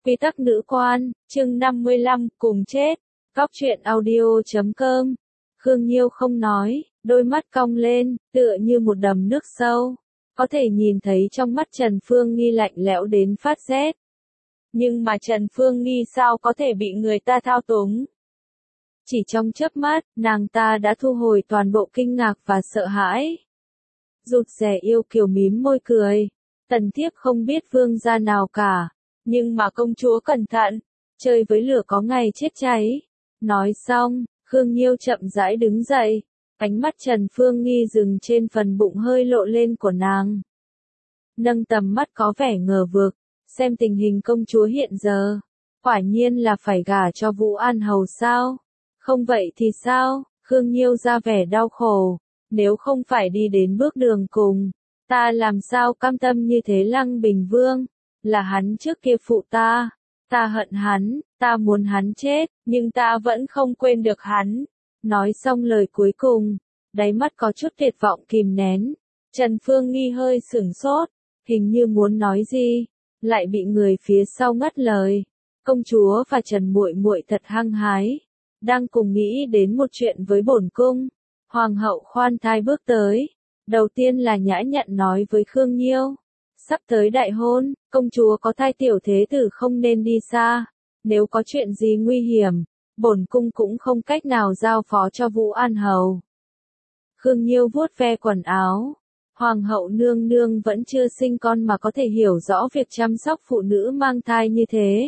Quy tắc nữ quan, chương 55, cùng chết. Góc truyện audio.com. Khương Nhiêu không nói, đôi mắt cong lên, tựa như một đầm nước sâu. Có thể nhìn thấy trong mắt Trần Phương Nghi lạnh lẽo đến phát rét. Nhưng mà Trần Phương Nghi sao có thể bị người ta thao túng? Chỉ trong chớp mắt, nàng ta đã thu hồi toàn bộ kinh ngạc và sợ hãi. Rụt rè yêu kiều mím môi cười. Tần thiếp không biết vương gia nào cả. Nhưng mà công chúa cẩn thận, chơi với lửa có ngày chết cháy. Nói xong, Khương Nhiêu chậm rãi đứng dậy, ánh mắt Trần Phương Nghi dừng trên phần bụng hơi lộ lên của nàng. Nâng tầm mắt có vẻ ngờ vực, xem tình hình công chúa hiện giờ, quả nhiên là phải gả cho Vũ An Hầu sao? Không vậy thì sao? Khương Nhiêu ra vẻ đau khổ, nếu không phải đi đến bước đường cùng, ta làm sao cam tâm như thế Lăng Bình Vương? Là hắn trước kia phụ ta hận hắn, ta muốn hắn chết, nhưng ta vẫn không quên được hắn. Nói xong lời cuối cùng, đáy mắt có chút tuyệt vọng kìm nén. Trần Phương Nghi hơi sửng sốt, hình như muốn nói gì, lại bị người phía sau ngắt lời. Công chúa và Trần muội muội thật hăng hái, đang cùng nghĩ đến một chuyện với bổn cung. Hoàng hậu khoan thai bước tới, đầu tiên là nhã nhặn nói với Khương Nhiêu. Sắp tới đại hôn, công chúa có thai tiểu thế tử không nên đi xa. Nếu có chuyện gì nguy hiểm, bổn cung cũng không cách nào giao phó cho Vũ An Hầu. Khương Nhiêu vuốt ve quần áo. Hoàng hậu nương nương vẫn chưa sinh con mà có thể hiểu rõ việc chăm sóc phụ nữ mang thai như thế.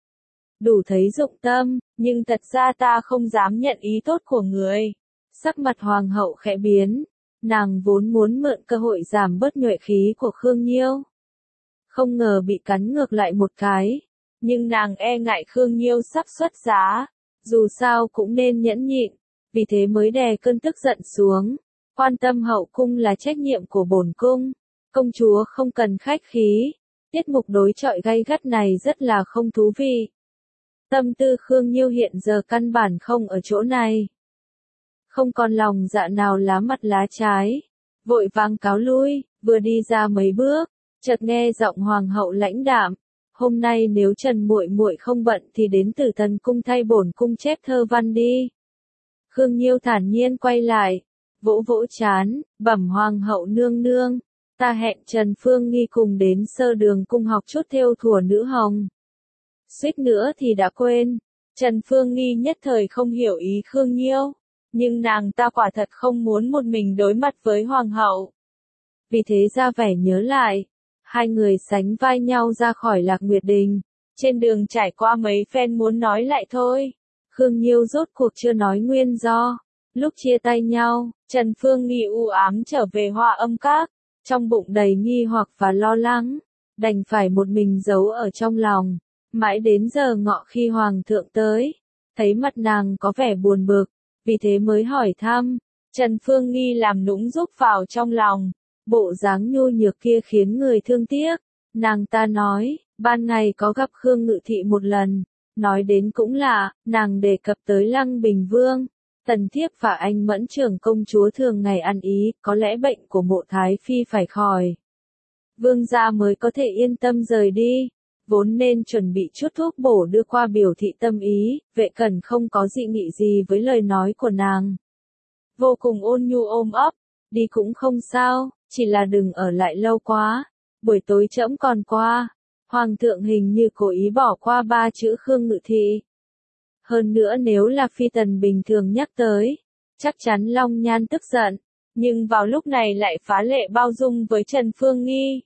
Đủ thấy dụng tâm, nhưng thật ra ta không dám nhận ý tốt của người. Sắc mặt hoàng hậu khẽ biến. Nàng vốn muốn mượn cơ hội giảm bớt nhuệ khí của Khương Nhiêu. Không ngờ bị cắn ngược lại một cái. Nhưng nàng e ngại Khương Nhiêu sắp xuất giá. Dù sao cũng nên nhẫn nhịn. Vì thế mới đè cơn tức giận xuống. Quan tâm hậu cung là trách nhiệm của bổn cung. Công chúa không cần khách khí. Tiết mục đối chọi gay gắt này rất là không thú vị. Tâm tư Khương Nhiêu hiện giờ căn bản không ở chỗ này. Không còn lòng dạ nào lá mặt lá trái, vội vàng cáo lui, vừa đi ra mấy bước, chợt nghe giọng hoàng hậu lãnh đạm, hôm nay nếu Trần muội muội không bận thì đến Tử Thần cung thay bổn cung chép thơ văn đi. Khương Nhiêu thản nhiên quay lại, vỗ vỗ trán, bẩm hoàng hậu nương nương, ta hẹn Trần Phương Nghi cùng đến Sơ Đường cung học chút thêu thùa nữ hồng. Suýt nữa thì đã quên. Trần Phương Nghi nhất thời không hiểu ý Khương Nhiêu. Nhưng nàng ta quả thật không muốn một mình đối mặt với hoàng hậu. Vì thế ra vẻ nhớ lại. Hai người sánh vai nhau ra khỏi Lạc Nguyệt Đình. Trên đường trải qua mấy phen muốn nói lại thôi. Khương Nhiêu rốt cuộc chưa nói nguyên do. Lúc chia tay nhau, Trần Phương Nghi u ám trở về Hoa Âm Các. Trong bụng đầy nghi hoặc và lo lắng. Đành phải một mình giấu ở trong lòng. Mãi đến giờ ngọ khi hoàng thượng tới. Thấy mặt nàng có vẻ buồn bực. Vì thế mới hỏi thăm, Trần Phương Nghi làm nũng rúc vào trong lòng, bộ dáng nhu nhược kia khiến người thương tiếc. Nàng ta nói, ban ngày có gặp Khương Ngự Thị một lần, nói đến cũng lạ, nàng đề cập tới Lăng Bình Vương, Tần thiếp và anh Mẫn trưởng công chúa thường ngày ăn ý, có lẽ bệnh của Mộ Thái Phi phải khỏi. Vương gia mới có thể yên tâm rời đi. Vốn nên chuẩn bị chút thuốc bổ đưa qua biểu thị tâm ý, Vệ Cẩn không có dị nghị gì với lời nói của nàng. Vô cùng ôn nhu ôm ấp, đi cũng không sao, chỉ là đừng ở lại lâu quá, buổi tối trẫm còn qua. Hoàng thượng hình như cố ý bỏ qua ba chữ Khương Ngự Thị. Hơn nữa nếu là phi tần bình thường nhắc tới, chắc chắn Long Nhan tức giận, nhưng vào lúc này lại phá lệ bao dung với Trần Phương Nghi.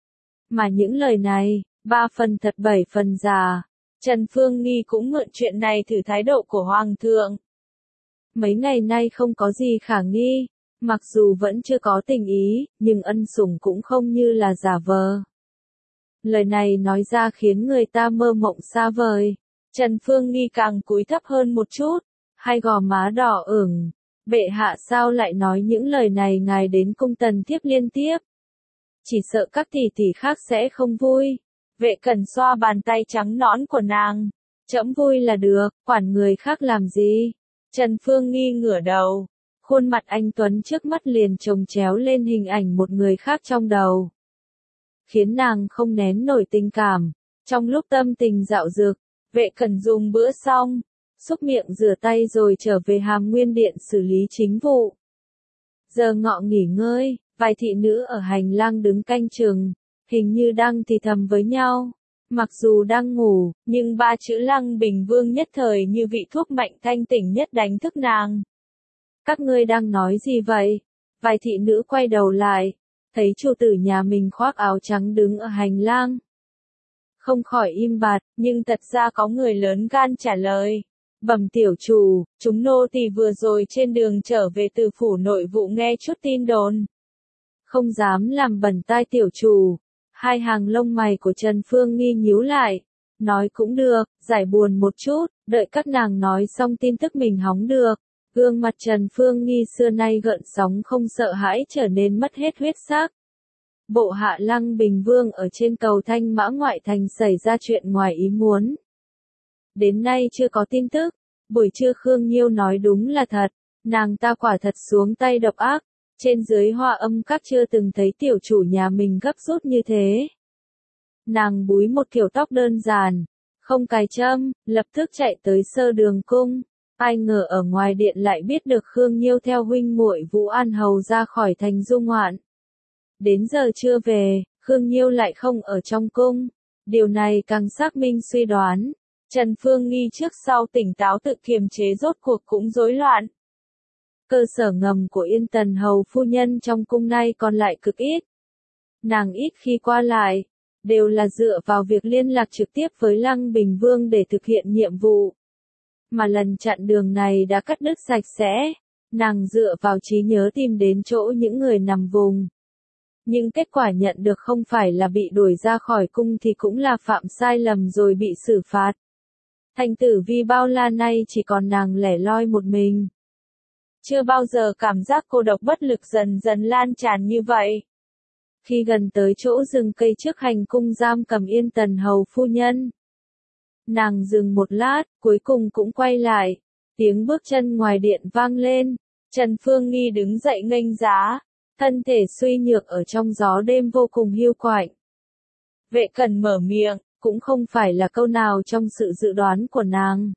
Mà những lời này, 3 phần thật 7 phần giả. Trần Phương Nghi cũng mượn chuyện này thử thái độ của Hoàng thượng. Mấy ngày nay không có gì khả nghi, mặc dù vẫn chưa có tình ý, nhưng ân sủng cũng không như là giả vờ. Lời này nói ra khiến người ta mơ mộng xa vời. Trần Phương Nghi càng cúi thấp hơn một chút, hai gò má đỏ ửng. Bệ hạ sao lại nói những lời này ngài đến cung Tần thiếp liên tiếp? Chỉ sợ các tỷ tỷ khác sẽ không vui. Vệ Cẩn xoa bàn tay trắng nõn của nàng. Trẫm vui là được, quản người khác làm gì? Trần Phương Nghi ngửa đầu. Khuôn mặt anh Tuấn trước mắt liền chồng chéo lên hình ảnh một người khác trong đầu. Khiến nàng không nén nổi tình cảm. Trong lúc tâm tình dạo dực, Vệ Cẩn dùng bữa xong, xúc miệng rửa tay rồi trở về Hàm Nguyên Điện xử lý chính vụ. Giờ ngọ nghỉ ngơi, vài thị nữ ở hành lang đứng canh chừng, hình như đang thì thầm với nhau. Mặc dù đang ngủ, nhưng ba chữ Lăng Bình Vương nhất thời như vị thuốc mạnh thanh tỉnh nhất đánh thức nàng. Các ngươi đang nói gì vậy? Vài thị nữ quay đầu lại, thấy chủ tử nhà mình khoác áo trắng đứng ở hành lang. Không khỏi im bặt, nhưng thật ra có người lớn gan trả lời. Bẩm tiểu chủ, chúng nô tỳ vừa rồi trên đường trở về từ phủ nội vụ nghe chút tin đồn. Không dám làm bẩn tai tiểu chủ. Hai hàng lông mày của Trần Phương Nghi nhíu lại. Nói cũng được, giải buồn một chút, đợi các nàng nói xong tin tức mình hóng được. Gương mặt Trần Phương Nghi xưa nay gợn sóng không sợ hãi trở nên mất hết huyết sắc. Bộ hạ Lăng Bình Vương ở trên cầu Thanh Mã ngoại thành xảy ra chuyện ngoài ý muốn. Đến nay chưa có tin tức, buổi trưa Khương Nhiêu nói đúng là thật, nàng ta quả thật xuống tay độc ác, trên dưới Hoa Âm Các chưa từng thấy tiểu chủ nhà mình gấp rút như thế. Nàng búi một kiểu tóc đơn giản, không cài châm, lập tức chạy tới Sơ Đường cung, ai ngờ ở ngoài điện lại biết được Khương Nhiêu theo huynh muội Vũ An Hầu ra khỏi thành du ngoạn. Đến giờ chưa về, Khương Nhiêu lại không ở trong cung. Điều này càng xác minh suy đoán. Trần Phương Nghi trước sau tỉnh táo tự kiềm chế rốt cuộc cũng rối loạn. Cơ sở ngầm của Yên Tần Hầu phu nhân trong cung này còn lại cực ít. Nàng ít khi qua lại, đều là dựa vào việc liên lạc trực tiếp với Lăng Bình Vương để thực hiện nhiệm vụ. Mà lần chặn đường này đã cắt đứt sạch sẽ, nàng dựa vào trí nhớ tìm đến chỗ những người nằm vùng. Nhưng kết quả nhận được không phải là bị đuổi ra khỏi cung thì cũng là phạm sai lầm rồi bị xử phạt. Thành tử Vi bao la nay chỉ còn nàng lẻ loi một mình. Chưa bao giờ cảm giác cô độc bất lực dần dần lan tràn như vậy. Khi gần tới chỗ rừng cây trước hành cung giam cầm Yên Tần Hầu phu nhân, nàng dừng một lát, cuối cùng cũng quay lại. Tiếng bước chân ngoài điện vang lên, Trần Phương Nghi đứng dậy nghênh giá, thân thể suy nhược ở trong gió đêm vô cùng hiu quạnh. Vệ Cẩn mở miệng, cũng không phải là câu nào trong sự dự đoán của nàng.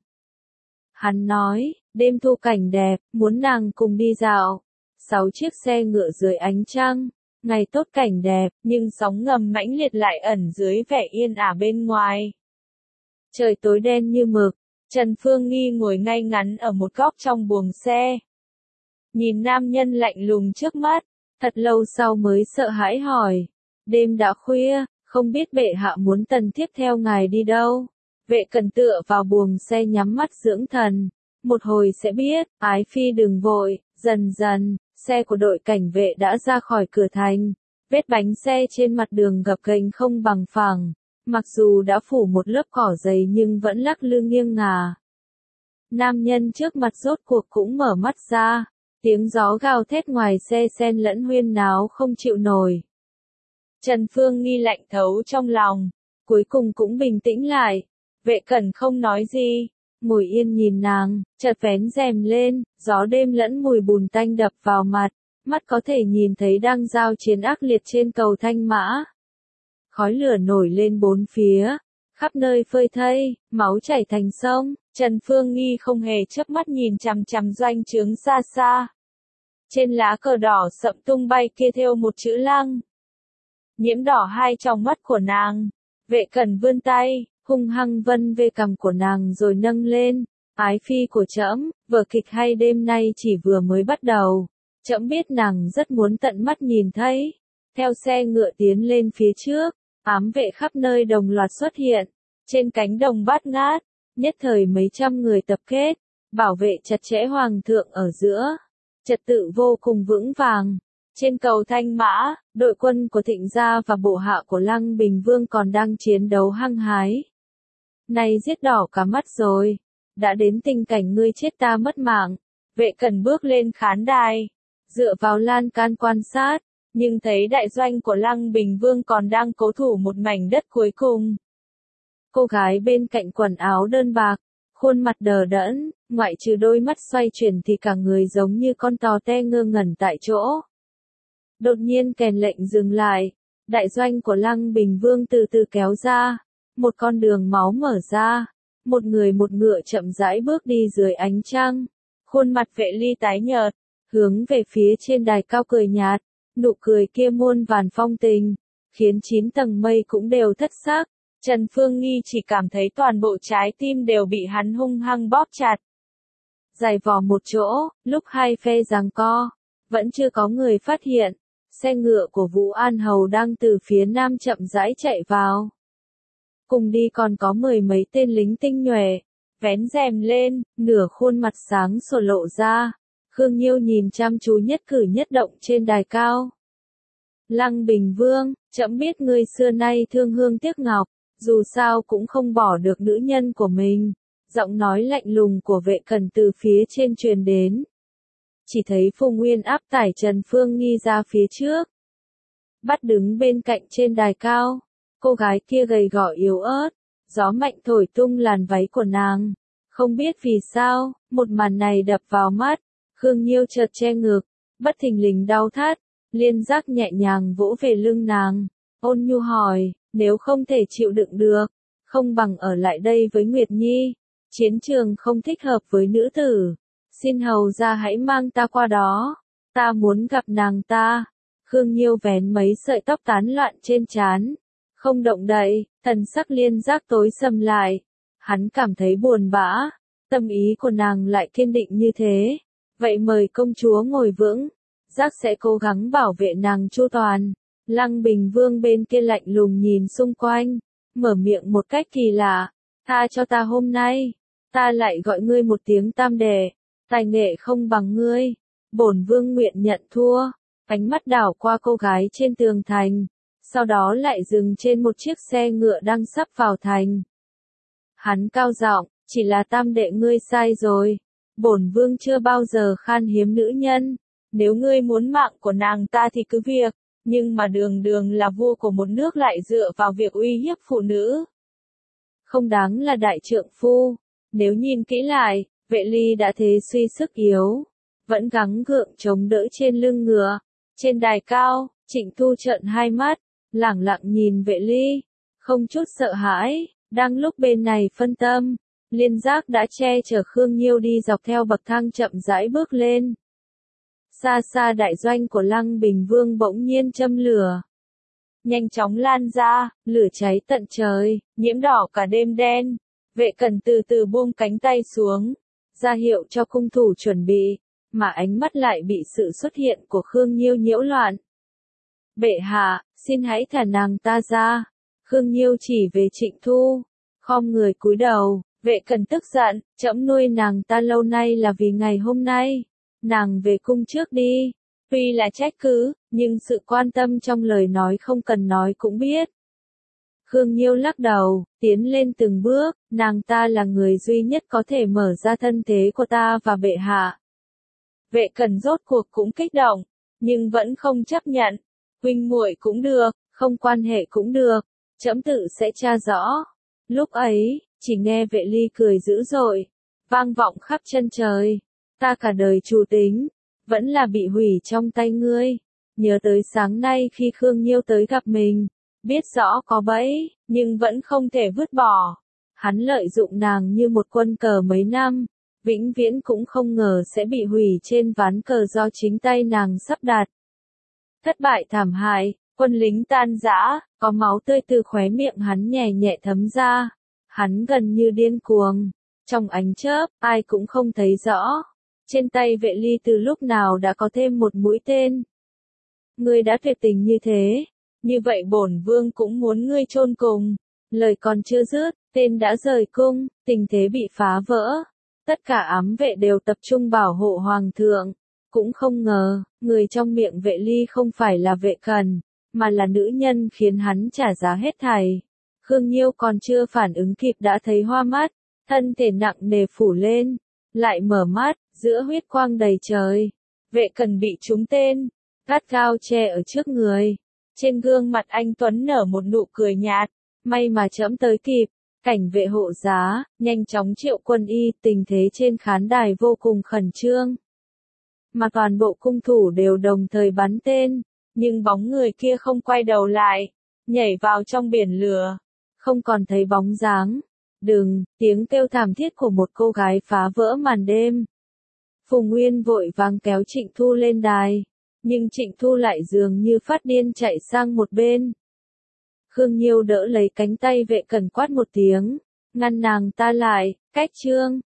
Hắn nói, đêm thu cảnh đẹp, muốn nàng cùng đi dạo. 6 chiếc xe ngựa dưới ánh trăng, ngày tốt cảnh đẹp, nhưng sóng ngầm mãnh liệt lại ẩn dưới vẻ yên ả bên ngoài. Trời tối đen như mực, Trần Phương Nghi ngồi ngay ngắn ở một góc trong buồng xe. Nhìn nam nhân lạnh lùng trước mắt, thật lâu sau mới sợ hãi hỏi. Đêm đã khuya, không biết bệ hạ muốn tần thiếp theo ngài đi đâu. Vệ Cẩn tựa vào buồng xe nhắm mắt dưỡng thần. Một hồi sẽ biết, ái phi đừng vội, dần dần, xe của đội cảnh vệ đã ra khỏi cửa thành. Vết bánh xe trên mặt đường gập ghềnh không bằng phẳng. Mặc dù đã phủ một lớp cỏ dày nhưng vẫn lắc lư nghiêng ngả. Nam nhân trước mặt rốt cuộc cũng mở mắt ra. Tiếng gió gào thét ngoài xe xen lẫn huyên náo không chịu nổi. Trần Phương Nghi lạnh thấu trong lòng, cuối cùng cũng bình tĩnh lại. Vệ Cẩn không nói gì, ngồi yên nhìn nàng, chợt vén rèm lên, gió đêm lẫn mùi bùn tanh đập vào mặt, mắt có thể nhìn thấy đang giao chiến ác liệt trên cầu Thanh Mã. Khói lửa nổi lên bốn phía, khắp nơi phơi thây, máu chảy thành sông. Trần Phương Nghi không hề chớp mắt nhìn chằm chằm doanh trướng xa xa. Trên lá cờ đỏ sậm tung bay kia thêu một chữ Lăng. Nhiễm đỏ hai tròng mắt của nàng. Vệ Cẩn vươn tay, hung hăng vân về cằm của nàng rồi nâng lên. Ái phi của trẫm, vở kịch hay đêm nay chỉ vừa mới bắt đầu. Trẫm biết nàng rất muốn tận mắt nhìn thấy. Theo xe ngựa tiến lên phía trước, ám vệ khắp nơi đồng loạt xuất hiện. Trên cánh đồng bát ngát, nhất thời mấy trăm người tập kết, bảo vệ chặt chẽ hoàng thượng ở giữa. Trật tự vô cùng vững vàng. Trên cầu Thanh Mã, đội quân của Thịnh gia và bộ hạ của Lăng Bình Vương còn đang chiến đấu hăng hái. Này giết đỏ cả mắt rồi. Đã đến tình cảnh ngươi chết ta mất mạng. Vệ Cẩn bước lên khán đài, dựa vào lan can quan sát, nhưng thấy đại doanh của Lăng Bình Vương còn đang cố thủ một mảnh đất cuối cùng. Cô gái bên cạnh quần áo đơn bạc, khuôn mặt đờ đẫn, ngoại trừ đôi mắt xoay chuyển thì cả người giống như con tò te ngơ ngẩn tại chỗ. Đột nhiên kèn lệnh dừng lại, đại doanh của Lăng Bình Vương từ từ kéo ra, một con đường máu mở ra, một người một ngựa chậm rãi bước đi dưới ánh trăng. Khuôn mặt Vệ Ly tái nhợt, hướng về phía trên đài cao cười nhạt, nụ cười kia muôn vàn phong tình, khiến 9 tầng mây cũng đều thất sắc. Trần Phương Nghi chỉ cảm thấy toàn bộ trái tim đều bị hắn hung hăng bóp chặt. Giày vò một chỗ, lúc hai phe giằng co, vẫn chưa có người phát hiện, xe ngựa của Vũ An Hầu đang từ phía nam chậm rãi chạy vào. Cùng đi còn có 10 mấy tên lính tinh nhuệ, vén rèm lên, nửa khuôn mặt sáng sủa lộ ra. Khương Nhiêu nhìn chăm chú nhất cử nhất động trên đài cao. Lăng Bình Vương, trẫm biết ngươi xưa nay thương hương tiếc ngọc, dù sao cũng không bỏ được nữ nhân của mình. Giọng nói lạnh lùng của Vệ Cẩn từ phía trên truyền đến. Chỉ thấy Phù Nguyên áp tải Trần Phương Nghi ra phía trước. Bắt đứng bên cạnh trên đài cao, cô gái kia gầy gò yếu ớt, gió mạnh thổi tung làn váy của nàng. Không biết vì sao, một màn này đập vào mắt, Khương Nhiêu chợt che ngực, bất thình lình đau thắt, Liên Giác nhẹ nhàng vỗ về lưng nàng, ôn nhu hỏi, nếu không thể chịu đựng được, không bằng ở lại đây với Nguyệt Nhi, chiến trường không thích hợp với nữ tử, xin hầu ra hãy mang ta qua đó, ta muốn gặp nàng ta. Khương Nhiêu vén mấy sợi tóc tán loạn trên trán, không động đậy, thần sắc Liên Giác tối sầm lại, hắn cảm thấy buồn bã, tâm ý của nàng lại kiên định như thế, vậy mời công chúa ngồi vững, Giác sẽ cố gắng bảo vệ nàng chu toàn. Lăng Bình Vương bên kia lạnh lùng nhìn xung quanh, mở miệng một cách kỳ lạ, tha cho ta hôm nay, ta lại gọi ngươi một tiếng tam đệ, tài nghệ không bằng ngươi, bổn vương nguyện nhận thua. Ánh mắt đảo qua cô gái trên tường thành, sau đó lại dừng trên một chiếc xe ngựa đang sắp vào thành. Hắn cao giọng, chỉ là tam đệ ngươi sai rồi, bổn vương chưa bao giờ khan hiếm nữ nhân, nếu ngươi muốn mạng của nàng ta thì cứ việc, nhưng mà đường đường là vua của một nước lại dựa vào việc uy hiếp phụ nữ. Không đáng là đại trượng phu, nếu nhìn kỹ lại, Vệ Ly đã thế suy sức yếu, vẫn gắng gượng chống đỡ trên lưng ngựa. Trên đài cao, Trịnh Thu trợn hai mắt, lẳng lặng nhìn Vệ Ly, không chút sợ hãi, đang lúc bên này phân tâm, Liên Giác đã che chở Khương Nhiêu đi dọc theo bậc thang chậm rãi bước lên. Xa xa đại doanh của Lăng Bình Vương bỗng nhiên châm lửa. Nhanh chóng lan ra, lửa cháy tận trời, nhiễm đỏ cả đêm đen. Vệ Cẩn từ từ buông cánh tay xuống, ra hiệu cho cung thủ chuẩn bị, mà ánh mắt lại bị sự xuất hiện của Khương Nhiêu nhiễu loạn. Bệ hạ, xin hãy thả nàng ta ra. Khương Nhiêu chỉ về Trịnh Thu, khom người cúi đầu. Vệ Cẩn tức giận, trẫm nuôi nàng ta lâu nay là vì ngày hôm nay. Nàng về cung trước đi. Tuy là trách cứ, nhưng sự quan tâm trong lời nói không cần nói cũng biết. Khương Nhiêu lắc đầu, tiến lên từng bước, nàng ta là người duy nhất có thể mở ra thân thế của ta và bệ hạ. Vệ Cẩn rốt cuộc cũng kích động, nhưng vẫn không chấp nhận. Huynh muội cũng được, không quan hệ cũng được, trẫm tự sẽ tra rõ. Lúc ấy, chỉ nghe Vệ Ly cười dữ dội, vang vọng khắp chân trời. Ta cả đời trù tính, vẫn là bị hủy trong tay ngươi. Nhớ tới sáng nay khi Khương Nhiêu tới gặp mình, biết rõ có bẫy, nhưng vẫn không thể vứt bỏ. Hắn lợi dụng nàng như một quân cờ mấy năm, vĩnh viễn cũng không ngờ sẽ bị hủy trên ván cờ do chính tay nàng sắp đặt. Thất bại thảm hại, quân lính tan rã, có máu tươi từ khóe miệng hắn nhẹ nhẹ thấm ra. Hắn gần như điên cuồng, trong ánh chớp, ai cũng không thấy rõ. Trên tay Vệ Ly từ lúc nào đã có thêm một mũi tên. Ngươi đã tuyệt tình như thế, như vậy bổn vương cũng muốn ngươi chôn cùng. Lời còn chưa dứt, tên đã rời cung, tình thế bị phá vỡ. Tất cả ám vệ đều tập trung bảo hộ hoàng thượng. Cũng không ngờ, người trong miệng Vệ Ly không phải là Vệ Cẩn, mà là nữ nhân khiến hắn trả giá hết thảy. Khương Nhiêu còn chưa phản ứng kịp đã thấy hoa mắt, thân thể nặng nề phủ lên, lại mở mắt, giữa huyết quang đầy trời. Vệ Cẩn bị trúng tên, gắt gao che ở trước người. Trên gương mặt anh Tuấn nở một nụ cười nhạt, may mà trẫm tới kịp. Cảnh vệ hộ giá, nhanh chóng triệu quân y, tình thế trên khán đài vô cùng khẩn trương. Mà toàn bộ cung thủ đều đồng thời bắn tên, nhưng bóng người kia không quay đầu lại, nhảy vào trong biển lửa. không còn thấy bóng dáng. Đừng, tiếng kêu thảm thiết của một cô gái phá vỡ màn đêm. Phùng Nguyên vội vàng kéo Trịnh Thu lên đài, nhưng Trịnh Thu lại dường như phát điên chạy sang một bên. Khương Nhiêu đỡ lấy cánh tay vệ cẩn quát một tiếng, ngăn nàng ta lại, Cách Trương.